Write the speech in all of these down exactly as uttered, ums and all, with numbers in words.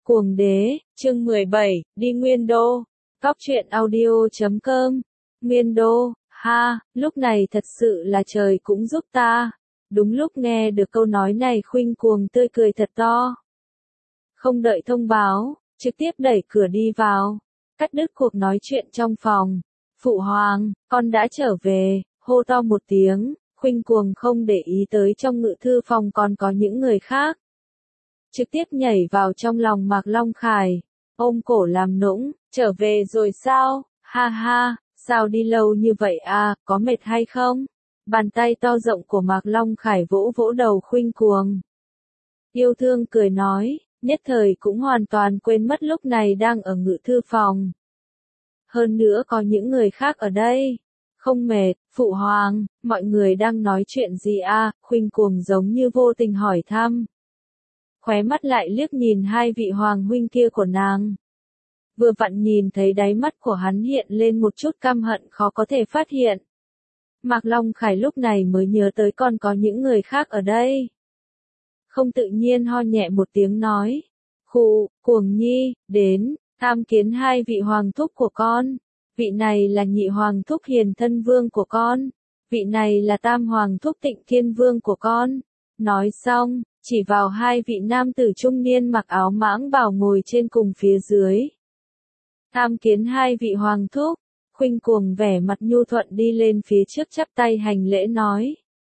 Cuồng đế, chương mười bảy, đi Nguyên Đô. Góc truyện audio chấm com. Nguyên Đô, ha, lúc này thật sự là trời cũng giúp ta. Đúng lúc nghe được câu nói này Khuynh Cuồng tươi cười thật to. Không đợi thông báo, trực tiếp đẩy cửa đi vào. Cắt đứt cuộc nói chuyện trong phòng. Phụ hoàng, con đã trở về, hô to một tiếng. Khuynh Cuồng không để ý tới trong ngự thư phòng còn có những người khác. Trực tiếp nhảy vào trong lòng Mạc Long Khải, ôm cổ làm nũng, trở về rồi sao, ha ha, sao đi lâu như vậy à, có mệt hay không? Bàn tay to rộng của Mạc Long Khải vỗ vỗ đầu Khuynh Cuồng. Yêu thương cười nói, nhất thời cũng hoàn toàn quên mất lúc này đang ở ngự thư phòng. Hơn nữa có những người khác ở đây. Không mệt, phụ hoàng, mọi người đang nói chuyện gì à, Khuynh Cuồng giống như vô tình hỏi thăm. Khóe mắt lại liếc nhìn hai vị hoàng huynh kia của nàng. Vừa vặn nhìn thấy đáy mắt của hắn hiện lên một chút căm hận khó có thể phát hiện. Mạc Long Khải lúc này mới nhớ tới còn có những người khác ở đây. Không tự nhiên ho nhẹ một tiếng nói. Khụ, Cuồng nhi, đến, tham kiến hai vị hoàng thúc của con. Vị này là nhị hoàng thúc Hiền Thân Vương của con. Vị này là tam hoàng thúc Tịnh Thiên Vương của con. Nói xong, chỉ vào hai vị nam tử trung niên mặc áo mãng bào ngồi trên cùng phía dưới. Tham kiến hai vị hoàng thúc, Khuynh Cuồng vẻ mặt nhu thuận đi lên phía trước chắp tay hành lễ nói.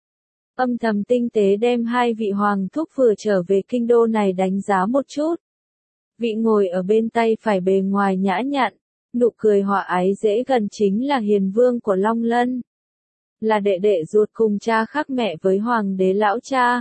Âm thầm tinh tế đem hai vị hoàng thúc vừa trở về kinh đô này đánh giá một chút. Vị ngồi ở bên tay phải bề ngoài nhã nhặn, nụ cười hòa ái dễ gần chính là Hiền Vương của Long Lân. Là đệ đệ ruột cùng cha khác mẹ với hoàng đế lão cha.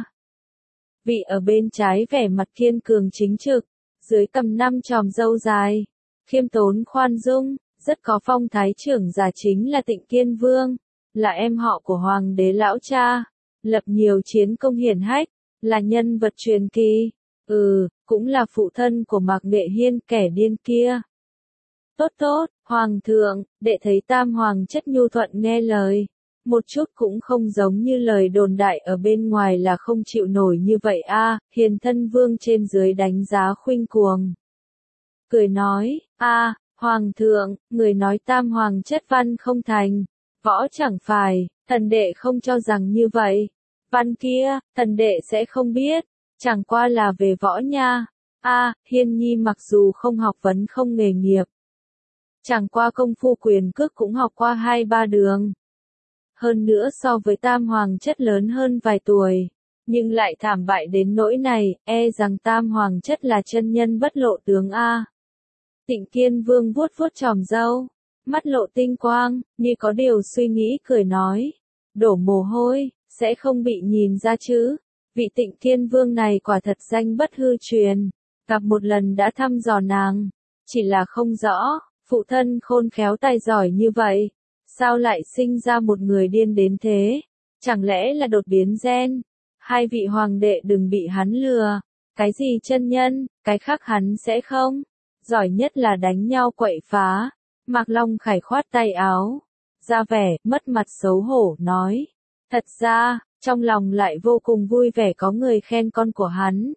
Vị ở bên trái vẻ mặt kiên cường chính trực, dưới cầm năm chòm râu dài, khiêm tốn khoan dung, rất có phong thái trưởng giả chính là Tịnh Kiên Vương, là em họ của hoàng đế lão cha, lập nhiều chiến công hiển hách, là nhân vật truyền kỳ, ừ, cũng là phụ thân của Mạc Nghệ Hiên kẻ điên kia. Tốt tốt, hoàng thượng, đệ thấy tam hoàng chất nhu thuận nghe lời. Một chút cũng không giống như lời đồn đại ở bên ngoài là không chịu nổi như vậy a. À, Hiền Thân Vương trên dưới đánh giá Khuynh Cuồng. Cười nói, a, à, hoàng thượng, người nói tam hoàng chất văn không thành, võ chẳng phải, thần đệ không cho rằng như vậy. Văn kia, thần đệ sẽ không biết, chẳng qua là về võ nha. A, à, Hiên Nhi mặc dù không học vấn không nghề nghiệp, chẳng qua công phu quyền cước cũng học qua hai ba đường. Hơn nữa so với tam hoàng chất lớn hơn vài tuổi, nhưng lại thảm bại đến nỗi này, e rằng tam hoàng chất là chân nhân bất lộ tướng a. Tịnh Kiên Vương vuốt vuốt chòm râu, mắt lộ tinh quang, như có điều suy nghĩ cười nói, đổ mồ hôi, sẽ không bị nhìn ra chứ. Vị Tịnh Kiên Vương này quả thật danh bất hư truyền, gặp một lần đã thăm dò nàng, chỉ là không rõ, phụ thân khôn khéo tài giỏi như vậy. Sao lại sinh ra một người điên đến thế? Chẳng lẽ là đột biến gen? Hai vị hoàng đệ đừng bị hắn lừa. Cái gì chân nhân, cái khác hắn sẽ không. Giỏi nhất là đánh nhau quậy phá. Mạc Long Khải khoát tay áo. Ra vẻ, mất mặt xấu hổ, nói. Thật ra, trong lòng lại vô cùng vui vẻ có người khen con của hắn.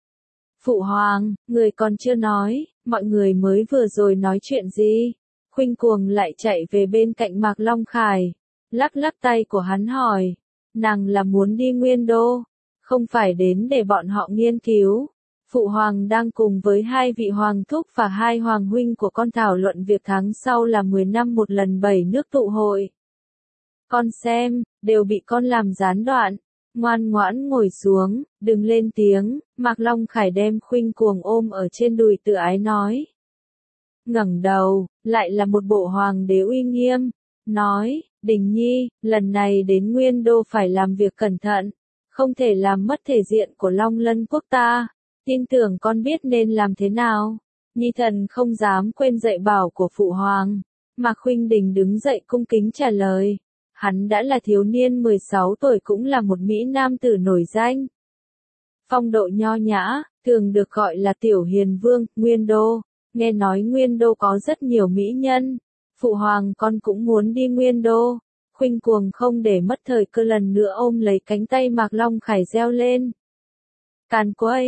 Phụ hoàng, người còn chưa nói, mọi người mới vừa rồi nói chuyện gì? Khuynh Cuồng lại chạy về bên cạnh Mạc Long Khải, lắc lắc tay của hắn hỏi, nàng là muốn đi Nguyên Đô, không phải đến để bọn họ nghiên cứu. Phụ hoàng đang cùng với hai vị hoàng thúc và hai hoàng huynh của con thảo luận việc tháng sau là mười năm một lần bảy nước tụ hội. Con xem, đều bị con làm gián đoạn, ngoan ngoãn ngồi xuống, đừng lên tiếng. Mạc Long Khải đem Khuynh Cuồng ôm ở trên đùi tự ái nói. Ngẩng đầu, lại là một bộ hoàng đế uy nghiêm, nói, Đình Nhi, lần này đến Nguyên Đô phải làm việc cẩn thận, không thể làm mất thể diện của Long Lân quốc ta, tin tưởng con biết nên làm thế nào. Nhi thần không dám quên dạy bảo của phụ hoàng. Mạc Khuynh Đình đứng dậy cung kính trả lời, hắn đã là thiếu niên mười sáu tuổi cũng là một mỹ nam tử nổi danh. Phong độ nho nhã, thường được gọi là Tiểu Hiền Vương, Nguyên Đô. Nghe nói Nguyên Đô có rất nhiều mỹ nhân, phụ hoàng con cũng muốn đi Nguyên Đô. Khuynh Cuồng không để mất thời cơ lần nữa ôm lấy cánh tay Mạc Long Khải reo lên. Càn quấy,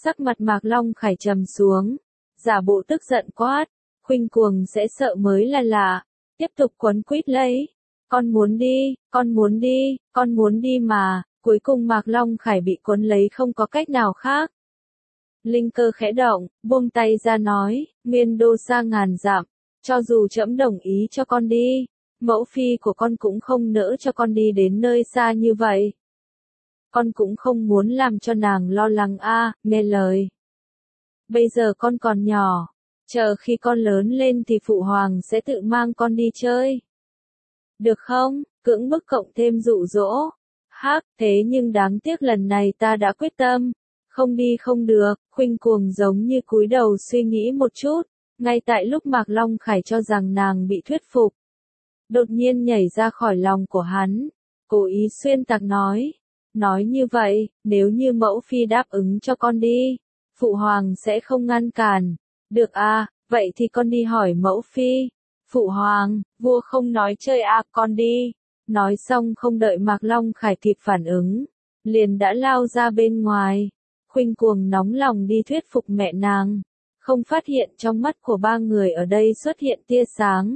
Sắc mặt Mạc Long Khải trầm xuống, giả bộ tức giận quát, Khuynh Cuồng sẽ sợ mới là lạ, tiếp tục quấn quýt lấy, con muốn đi, con muốn đi, con muốn đi mà, cuối cùng Mạc Long Khải bị quấn lấy không có cách nào khác. Linh cơ khẽ động, buông tay ra nói, Nguyên Đô xa ngàn dặm, cho dù trẫm đồng ý cho con đi, mẫu phi của con cũng không nỡ cho con đi đến nơi xa như vậy. Con cũng không muốn làm cho nàng lo lắng a, à, nghe lời. Bây giờ con còn nhỏ, chờ khi con lớn lên thì phụ hoàng sẽ tự mang con đi chơi. Được không? Cưỡng bức cộng thêm dụ dỗ. Hắc, thế nhưng đáng tiếc lần này ta đã quyết tâm. Không đi không được, Khuynh Cuồng giống như cúi đầu suy nghĩ một chút, ngay tại lúc Mạc Long Khải cho rằng nàng bị thuyết phục. Đột nhiên nhảy ra khỏi lòng của hắn, cố ý xuyên tạc nói. Nói như vậy, nếu như mẫu phi đáp ứng cho con đi, phụ hoàng sẽ không ngăn cản. Được à, vậy thì con đi hỏi mẫu phi. Phụ hoàng, vua không nói chơi à, con đi. Nói xong không đợi Mạc Long Khải kịp phản ứng, liền đã lao ra bên ngoài. Khuynh Cuồng nóng lòng đi thuyết phục mẹ nàng, không phát hiện trong mắt của ba người ở đây xuất hiện tia sáng.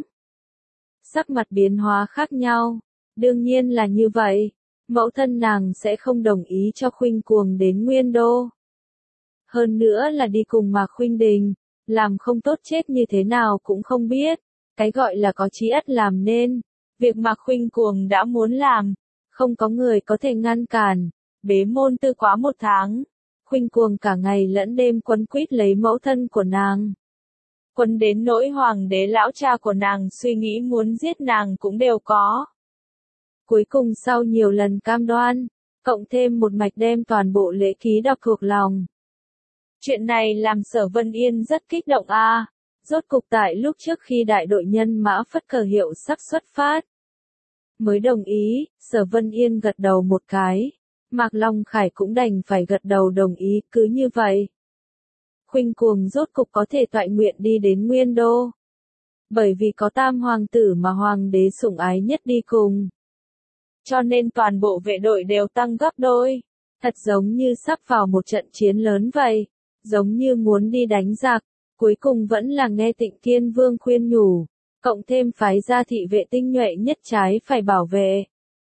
Sắc mặt biến hóa khác nhau, đương nhiên là như vậy, mẫu thân nàng sẽ không đồng ý cho Khuynh Cuồng đến Nguyên Đô. Hơn nữa là đi cùng Mạc Khuynh Đình, làm không tốt chết như thế nào cũng không biết, cái gọi là có chí ắt làm nên, việc Mạc Khuynh Cuồng đã muốn làm, không có người có thể ngăn cản, bế môn tư quá một tháng. Khuynh Cuồng cả ngày lẫn đêm quấn quýt lấy mẫu thân của nàng. Quấn đến nỗi hoàng đế lão cha của nàng suy nghĩ muốn giết nàng cũng đều có. Cuối cùng sau nhiều lần cam đoan, cộng thêm một mạch đem toàn bộ lễ ký đọc thuộc lòng. Chuyện này làm Sở Vân Yên rất kích động a. À. Rốt cục tại lúc trước khi đại đội nhân mã phất cờ hiệu sắp xuất phát, mới đồng ý, Sở Vân Yên gật đầu một cái. Mạc Long Khải cũng đành phải gật đầu đồng ý, cứ như vậy. Khuynh Cuồng rốt cục có thể toại nguyện đi đến Nguyên Đô. Bởi vì có tam hoàng tử mà hoàng đế sủng ái nhất đi cùng. Cho nên toàn bộ vệ đội đều tăng gấp đôi. Thật giống như sắp vào một trận chiến lớn vậy. Giống như muốn đi đánh giặc. Cuối cùng vẫn là nghe Tịnh Kiên Vương khuyên nhủ. Cộng thêm phái gia thị vệ tinh nhuệ nhất trái phải bảo vệ.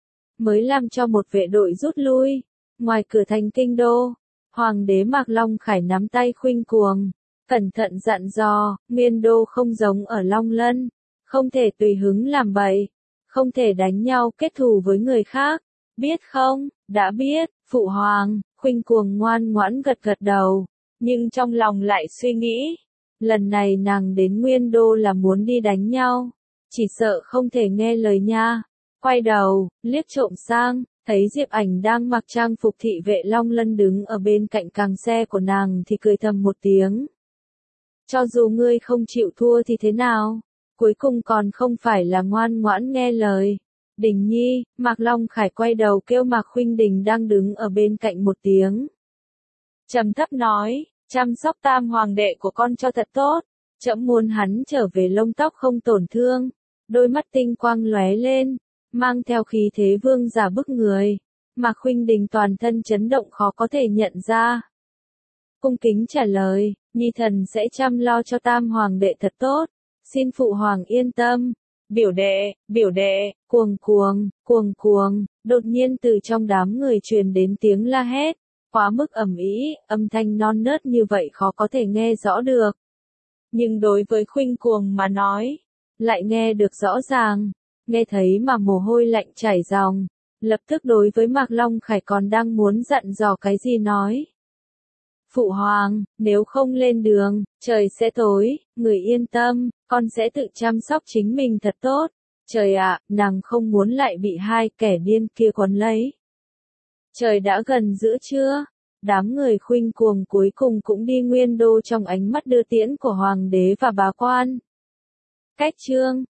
Mới làm cho một vệ đội rút lui. Ngoài cửa thành kinh đô, hoàng đế Mạc Long Khải nắm tay Khuynh Cuồng, cẩn thận dặn dò, Nguyên Đô không giống ở Long Lân, không thể tùy hứng làm bậy, không thể đánh nhau kết thù với người khác, biết không? Đã biết, phụ hoàng. Khuynh Cuồng ngoan ngoãn gật gật đầu, nhưng trong lòng lại suy nghĩ, lần này nàng đến Nguyên Đô là muốn đi đánh nhau, chỉ sợ không thể nghe lời nha. Quay đầu, liếc trộm sang, thấy Diệp Ảnh đang mặc trang phục thị vệ Long Lân đứng ở bên cạnh càng xe của nàng thì cười thầm một tiếng. Cho dù ngươi không chịu thua thì thế nào, cuối cùng còn không phải là ngoan ngoãn nghe lời. Đình Nhi, Mạc Long Khải quay đầu kêu Mạc Khuynh Đình đang đứng ở bên cạnh một tiếng. Trầm thấp nói, chăm sóc tam hoàng đệ của con cho thật tốt, trẫm muốn hắn trở về lông tóc không tổn thương, đôi mắt tinh quang lóe lên, mang theo khí thế vương giả bức người. Mạc Khuynh Đình toàn thân chấn động khó có thể nhận ra. Cung kính trả lời, Nhi thần sẽ chăm lo cho tam hoàng đệ thật tốt, xin phụ hoàng yên tâm. Biểu đệ, biểu đệ, cuồng cuồng, cuồng cuồng, đột nhiên từ trong đám người truyền đến tiếng la hét, quá mức ầm ĩ, âm thanh non nớt như vậy khó có thể nghe rõ được. Nhưng đối với Khuynh Cuồng mà nói, lại nghe được rõ ràng, nghe thấy mà mồ hôi lạnh chảy ròng, lập tức đối với Mạc Long Khải còn đang muốn dặn dò cái gì nói. Phụ hoàng, nếu không lên đường, trời sẽ tối, người yên tâm, con sẽ tự chăm sóc chính mình thật tốt. Trời ạ, nàng không muốn lại bị hai kẻ điên kia quấn lấy. Trời đã gần giữa trưa, đám người Khuynh Cuồng cuối cùng cũng đi Nguyên Đô trong ánh mắt đưa tiễn của hoàng đế và bá quan. Cách chương